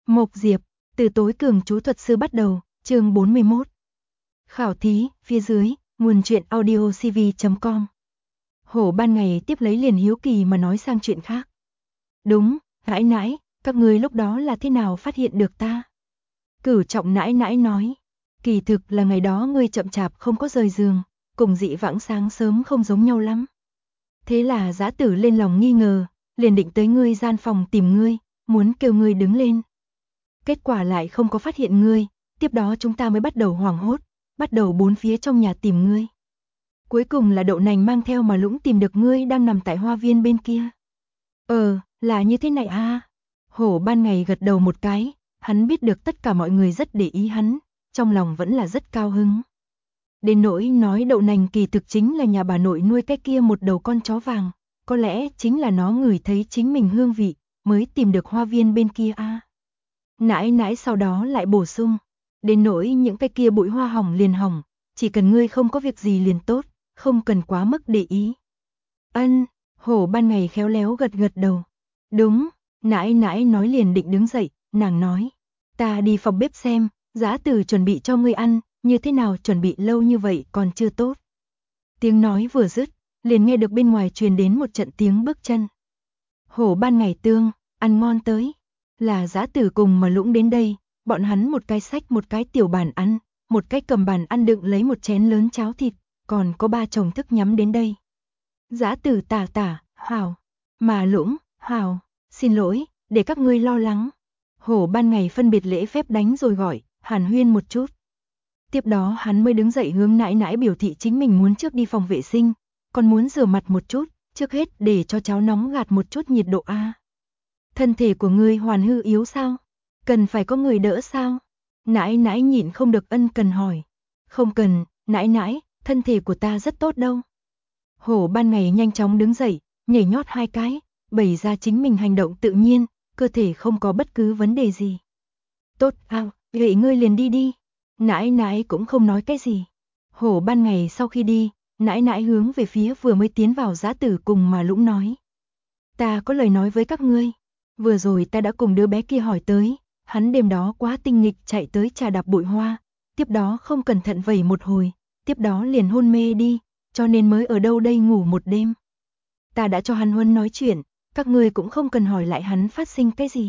Mộc Diệp, từ tối cường chú thuật sư bắt đầu, chương 41. Khảo thí, phía dưới, nguồn truyện audio cv.com. Hổ ban ngày tiếp lấy liền hiếu kỳ mà nói sang chuyện khác. Đúng, nãi nãi, các ngươi lúc đó là thế nào phát hiện được ta? Cửu Trọng nãi nãi nói, kỳ thực là ngày đó ngươi chậm chạp không có rời giường, cùng dị vãng sáng sớm không giống nhau lắm. Thế là Dã Tử lên lòng nghi ngờ, liền định tới ngươi gian phòng tìm ngươi, muốn kêu ngươi đứng lên. Kết quả lại không có phát hiện ngươi, tiếp đó chúng ta mới bắt đầu hoảng hốt, bắt đầu bốn phía trong nhà tìm ngươi. Cuối cùng là Đậu Nành mang theo mà Lũng tìm được ngươi đang nằm tại hoa viên bên kia. Là như thế này à? Hổ ban ngày gật đầu một cái, hắn biết được tất cả mọi người rất để ý hắn, trong lòng vẫn là rất cao hứng. Đến nỗi nói Đậu Nành kỳ thực chính là nhà bà nội nuôi cái kia một đầu con chó vàng, có lẽ chính là nó ngửi thấy chính mình hương vị, mới tìm được hoa viên bên kia à. Nãi nãi sau đó lại bổ sung, đến nỗi những cái kia bụi hoa hỏng liền hỏng, chỉ cần ngươi không có việc gì liền tốt, không cần quá mức để ý. Hổ ban ngày khéo léo gật gật đầu. Đúng, nãi nãi nói liền định đứng dậy, nàng nói, ta đi phòng bếp xem, Dã Tử chuẩn bị cho ngươi ăn, như thế nào chuẩn bị lâu như vậy còn chưa tốt. Tiếng nói vừa dứt, liền nghe được bên ngoài truyền đến một trận tiếng bước chân. Hổ ban ngày tương, ăn ngon tới. Là Dã Tử cùng mà Lũng đến đây, bọn hắn một cái xách một cái tiểu bàn ăn, một cái cầm bàn ăn đựng lấy một chén lớn cháo thịt, còn có 3 chồng thức nhắm đến đây. Dã Tử tả, hảo, mà Lũng, hảo, xin lỗi, để các ngươi lo lắng. Hổ ban ngày phân biệt lễ phép đánh rồi gọi, hàn huyên một chút. Tiếp đó hắn mới đứng dậy hướng nãi nãi biểu thị chính mình muốn trước đi phòng vệ sinh, còn muốn rửa mặt một chút, trước hết để cho cháo nóng gạt một chút nhiệt độ a. Thân thể của ngươi hoàn hư yếu sao? Cần phải có người đỡ sao? Nãi nãi nhịn không được ân cần hỏi. Không cần, nãi nãi, thân thể của ta rất tốt đâu. Hổ ban ngày nhanh chóng đứng dậy, nhảy nhót 2 cái, bày ra chính mình hành động tự nhiên, cơ thể không có bất cứ vấn đề gì. Tốt, vậy ngươi liền đi đi. Nãi nãi cũng không nói cái gì. Hổ ban ngày sau khi đi, nãi nãi hướng về phía vừa mới tiến vào Dã Tử cùng mà Lũng nói. Ta có lời nói với các ngươi. Vừa rồi ta đã cùng đứa bé kia hỏi tới, hắn đêm đó quá tinh nghịch chạy tới trà đạp bụi hoa, tiếp đó không cẩn thận vẩy một hồi, tiếp đó liền hôn mê đi, cho nên mới ở đâu đây ngủ một đêm. Ta đã cho hắn Huân nói chuyện, các ngươi cũng không cần hỏi lại hắn phát sinh cái gì.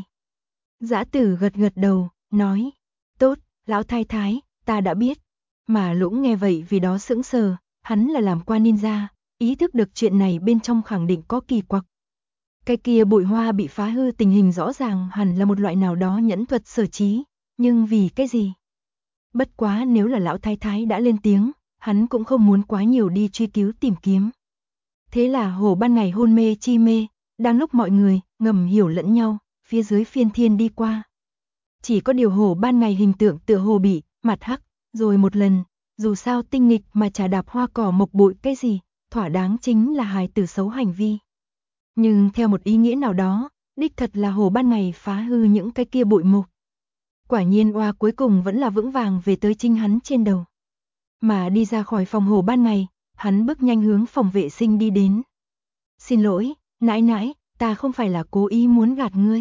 Dã Tử gật gật đầu, nói, tốt, lão thái thái, ta đã biết. Mà Lũng nghe vậy vì đó sững sờ, hắn là làm qua ninja, ý thức được chuyện này bên trong khẳng định có kỳ quặc. Cái kia bụi hoa bị phá hư tình hình rõ ràng hẳn là một loại nào đó nhẫn thuật sở trí, nhưng vì cái gì? Bất quá nếu là lão thái thái đã lên tiếng, hắn cũng không muốn quá nhiều đi truy cứu tìm kiếm. Thế là Hổ ban ngày hôn mê chi mê, đang lúc mọi người ngầm hiểu lẫn nhau, phía dưới phiên thiên đi qua. Chỉ có điều Hổ ban ngày hình tượng tựa hồ bị mặt hắc, rồi một lần, dù sao tinh nghịch mà trà đạp hoa cỏ mộc bụi cái gì, thỏa đáng chính là hài tử xấu hành vi. Nhưng theo một ý nghĩa nào đó, đích thật là Hổ ban ngày phá hư những cái kia bụi mục. Quả nhiên oa cuối cùng vẫn là vững vàng về tới chính hắn trên đầu. Mà đi ra khỏi phòng Hổ ban ngày, hắn bước nhanh hướng phòng vệ sinh đi đến. Xin lỗi, nãi nãi, ta không phải là cố ý muốn gạt ngươi.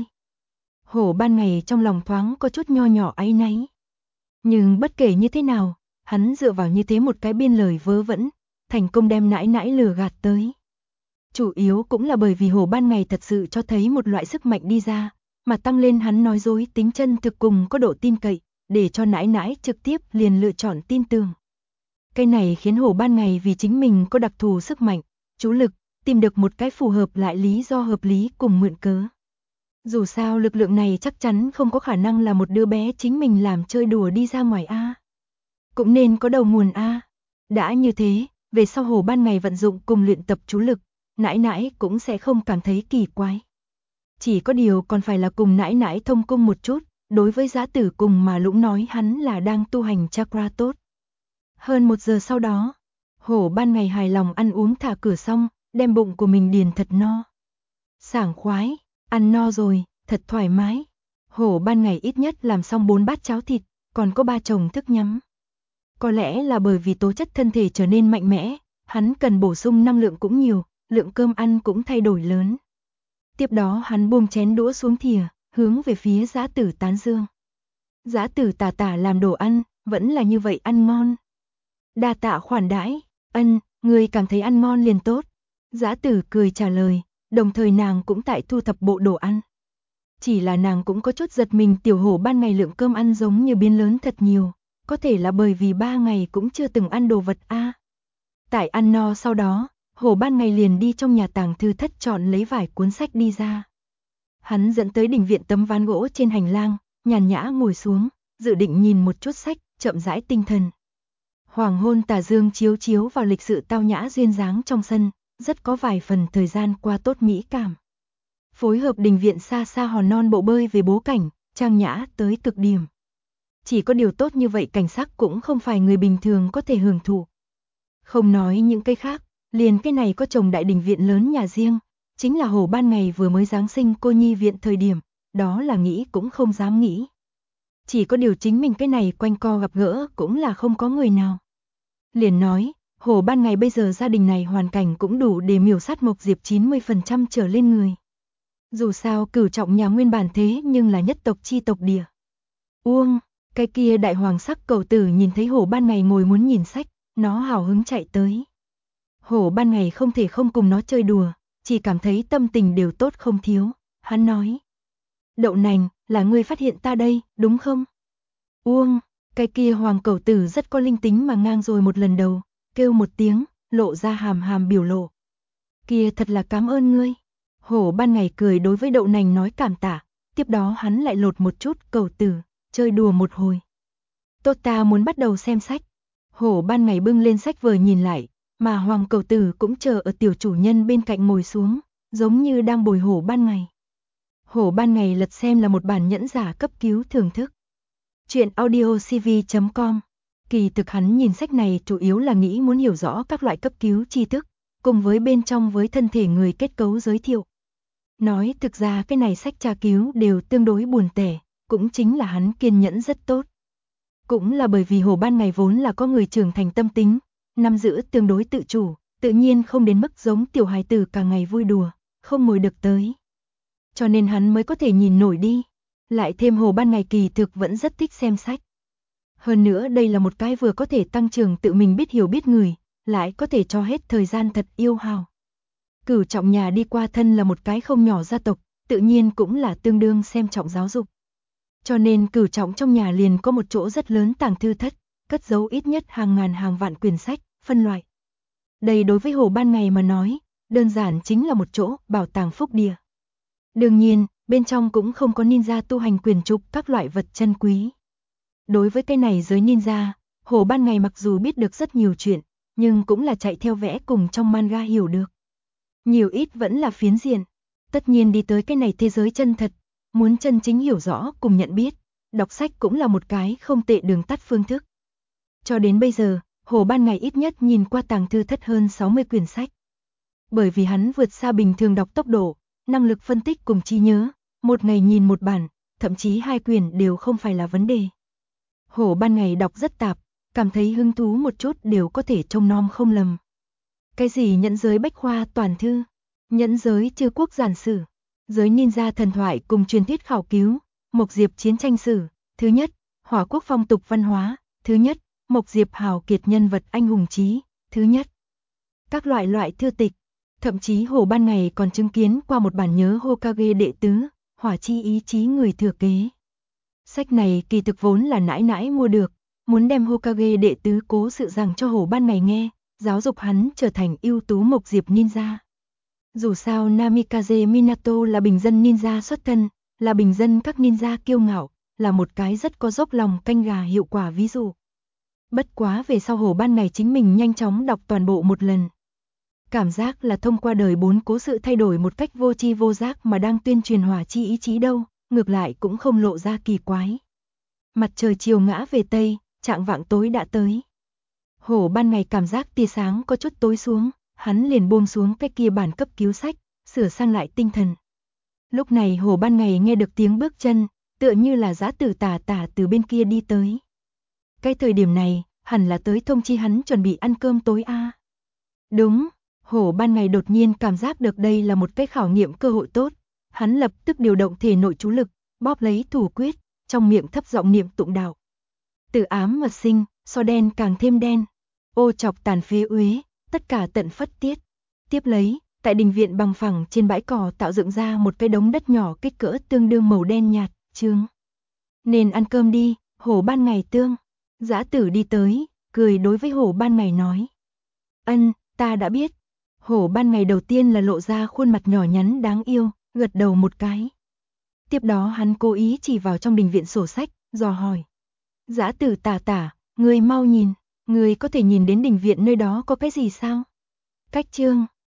Hổ ban ngày trong lòng thoáng có chút nho nhỏ áy náy. Nhưng bất kể như thế nào, hắn dựa vào như thế một cái biên lời vớ vẩn, thành công đem nãi nãi lừa gạt tới. Chủ yếu cũng là bởi vì Hổ ban ngày thật sự cho thấy một loại sức mạnh đi ra, mà tăng lên hắn nói dối tính chân thực cùng có độ tin cậy, để cho nãi nãi trực tiếp liền lựa chọn tin tưởng. Cái này khiến Hổ ban ngày vì chính mình có đặc thù sức mạnh, chú lực, tìm được một cái phù hợp lại lý do hợp lý cùng mượn cớ. Dù sao lực lượng này chắc chắn không có khả năng là một đứa bé chính mình làm chơi đùa đi ra ngoài a. Cũng nên có đầu nguồn a. Đã như thế, về sau Hổ ban ngày vận dụng cùng luyện tập chú lực, nãi nãi cũng sẽ không cảm thấy kỳ quái. Chỉ có điều còn phải là cùng nãi nãi thông cung một chút, đối với Dã Tử cùng mà Lũng nói hắn là đang tu hành chakra tốt. Hơn 1 giờ sau đó, Hổ ban ngày hài lòng ăn uống thả cửa xong, đem bụng của mình điền thật no. Sảng khoái, ăn no rồi, thật thoải mái. Hổ ban ngày ít nhất làm xong 4 bát cháo thịt, còn có 3 chồng thức nhắm. Có lẽ là bởi vì tố chất thân thể trở nên mạnh mẽ, hắn cần bổ sung năng lượng cũng nhiều, lượng cơm ăn cũng thay đổi lớn. Tiếp đó hắn buông chén đũa xuống thìa, hướng về phía Dã Tử tán dương. Dã Tử tả tả làm đồ ăn, vẫn là như vậy ăn ngon. Đa tạ khoản đãi, người cảm thấy ăn ngon liền tốt. Dã Tử cười trả lời, đồng thời nàng cũng tại thu thập bộ đồ ăn. Chỉ là nàng cũng có chút giật mình, tiểu hổ ban ngày lượng cơm ăn giống như biến lớn thật nhiều, có thể là bởi vì 3 ngày cũng chưa từng ăn đồ vật a. Tại ăn no sau đó, hổ ban ngày liền đi trong nhà tàng thư thất chọn lấy vài cuốn sách đi ra. Hắn dẫn tới đình viện tấm ván gỗ trên hành lang, nhàn nhã ngồi xuống, dự định nhìn một chút sách, chậm rãi tinh thần. Hoàng hôn tà dương chiếu chiếu vào lịch sự tao nhã duyên dáng trong sân, rất có vài phần thời gian qua tốt mỹ cảm. Phối hợp đình viện xa xa hòn non bộ bơi về bố cảnh, trang nhã tới cực điểm. Chỉ có điều tốt như vậy cảnh sắc cũng không phải người bình thường có thể hưởng thụ. Không nói những cái khác, liền cái này có chồng đại đình viện lớn nhà riêng, chính là hổ ban ngày vừa mới giáng sinh cô nhi viện thời điểm, đó là nghĩ cũng không dám nghĩ. Chỉ có điều chính mình cái này quanh co gặp gỡ cũng là không có người nào. Liền nói, hổ ban ngày bây giờ gia đình này hoàn cảnh cũng đủ để miểu sát Mộc Diệp 90% trở lên người. Dù sao Cửu Trọng nhà nguyên bản thế nhưng là nhất tộc chi tộc địa. Uông, cái kia đại hoàng sắc cầu tử nhìn thấy hổ ban ngày ngồi muốn nhìn sách, nó hào hứng chạy tới. Hổ ban ngày không thể không cùng nó chơi đùa, chỉ cảm thấy tâm tình đều tốt không thiếu. Hắn nói, đậu nành, là ngươi phát hiện ta đây, đúng không? Uông, cái kia hoàng cầu tử rất có linh tính mà ngang rồi một lần đầu, kêu một tiếng, lộ ra hàm hàm biểu lộ. Kia thật là cảm ơn ngươi. Hổ ban ngày cười đối với đậu nành nói cảm tạ, tiếp đó hắn lại lột một chút cầu tử, chơi đùa một hồi. Tốt, ta muốn bắt đầu xem sách. Hổ ban ngày bưng lên sách vở nhìn lại, mà hoàng cầu tử cũng chờ ở tiểu chủ nhân bên cạnh ngồi xuống, giống như đang bồi hổ ban ngày. Hổ ban ngày lật xem là một bản nhẫn giả cấp cứu thưởng thức. Chuyện audiocv.com. Kỳ thực hắn nhìn sách này chủ yếu là nghĩ muốn hiểu rõ các loại cấp cứu tri thức, cùng với bên trong với thân thể người kết cấu giới thiệu. Nói thực ra cái này sách tra cứu đều tương đối buồn tẻ, cũng chính là hắn kiên nhẫn rất tốt. Cũng là bởi vì hổ ban ngày vốn là có người trưởng thành tâm tính, nắm giữ tương đối tự chủ, tự nhiên không đến mức giống tiểu hài tử cả ngày vui đùa, không ngồi được tới. Cho nên hắn mới có thể nhìn nổi đi. Lại thêm hổ ban ngày kỳ thực vẫn rất thích xem sách. Hơn nữa đây là một cái vừa có thể tăng trưởng tự mình biết hiểu biết người, lại có thể cho hết thời gian thật yêu hào. Cửu Trọng nhà đi qua thân là một cái không nhỏ gia tộc, tự nhiên cũng là tương đương xem trọng giáo dục. Cho nên Cửu Trọng trong nhà liền có một chỗ rất lớn tàng thư thất, cất giấu ít nhất hàng ngàn hàng vạn quyển sách, phân loại. Đây đối với hổ ban ngày mà nói, đơn giản chính là một chỗ bảo tàng phúc địa. Đương nhiên, bên trong cũng không có ninja tu hành quyền trục các loại vật chân quý. Đối với cái này giới ninja, hổ ban ngày mặc dù biết được rất nhiều chuyện, nhưng cũng là chạy theo vẽ cùng trong manga hiểu được. Nhiều ít vẫn là phiến diện. Tất nhiên đi tới cái này thế giới chân thật, muốn chân chính hiểu rõ cùng nhận biết, đọc sách cũng là một cái không tệ đường tắt phương thức. Cho đến bây giờ, hổ ban ngày ít nhất nhìn qua tàng thư thất hơn 60 quyển sách. Bởi vì hắn vượt xa bình thường đọc tốc độ, năng lực phân tích cùng trí nhớ, một ngày nhìn một bản, thậm chí 2 quyển đều không phải là vấn đề. Hổ ban ngày đọc rất tạp, cảm thấy hứng thú một chút đều có thể trông nom không lầm. Cái gì nhẫn giới bách khoa toàn thư, nhẫn giới chư quốc giản sử, giới ninja thần thoại cùng truyền thuyết khảo cứu, Mộc Diệp chiến tranh sử, thứ nhất, Hỏa quốc phong tục văn hóa, thứ nhất, Mộc Diệp hào kiệt nhân vật anh hùng chí, thứ nhất. Các loại thư tịch, thậm chí hổ ban ngày còn chứng kiến qua một bản nhớ Hokage đệ tứ, hỏa chi ý chí người thừa kế. Sách này kỳ thực vốn là nãi nãi mua được, muốn đem Hokage đệ tứ cố sự rằng cho hổ ban ngày nghe, giáo dục hắn trở thành ưu tú Mộc Diệp ninja. Dù sao Namikaze Minato là bình dân ninja xuất thân, là bình dân các ninja kiêu ngạo, là một cái rất có dốc lòng canh gà hiệu quả ví dụ. Bất quá về sau hổ ban ngày chính mình nhanh chóng đọc toàn bộ một lần. Cảm giác là thông qua đời 4 cố sự thay đổi một cách vô tri vô giác mà đang tuyên truyền hỏa chi ý chí đâu, ngược lại cũng không lộ ra kỳ quái. Mặt trời chiều ngã về Tây, trạng vạng tối đã tới. Hổ ban ngày cảm giác tia sáng có chút tối xuống, hắn liền buông xuống cái kia bản cấp cứu sách, sửa sang lại tinh thần. Lúc này hổ ban ngày nghe được tiếng bước chân, tựa như là Dã Tử tả tả từ bên kia đi tới. Cái thời điểm này, hẳn là tới thông chi hắn chuẩn bị ăn cơm tối a. Đúng, hổ ban ngày đột nhiên cảm giác được đây là một cái khảo nghiệm cơ hội tốt, hắn lập tức điều động thể nội chú lực, bóp lấy thủ quyết, trong miệng thấp giọng niệm tụng đạo. Từ ám mà sinh, so đen càng thêm đen, ô chọc tàn phế uế, tất cả tận phất tiết. Tiếp lấy, tại đình viện bằng phẳng trên bãi cỏ tạo dựng ra một cái đống đất nhỏ kích cỡ tương đương màu đen nhạt, Trương. Nên ăn cơm đi, Hổ Ban Ngày Tương. Dã Tử đi tới, cười đối với Hổ Ban Ngày nói. Ân, ta đã biết. Hổ Ban Ngày đầu tiên là lộ ra khuôn mặt nhỏ nhắn đáng yêu, gật đầu một cái. Tiếp đó hắn cố ý chỉ vào trong đình viện sổ sách, dò hỏi. Dã Tử tả tả, ngươi mau nhìn, ngươi có thể nhìn đến đình viện nơi đó có cái gì sao? Cách chương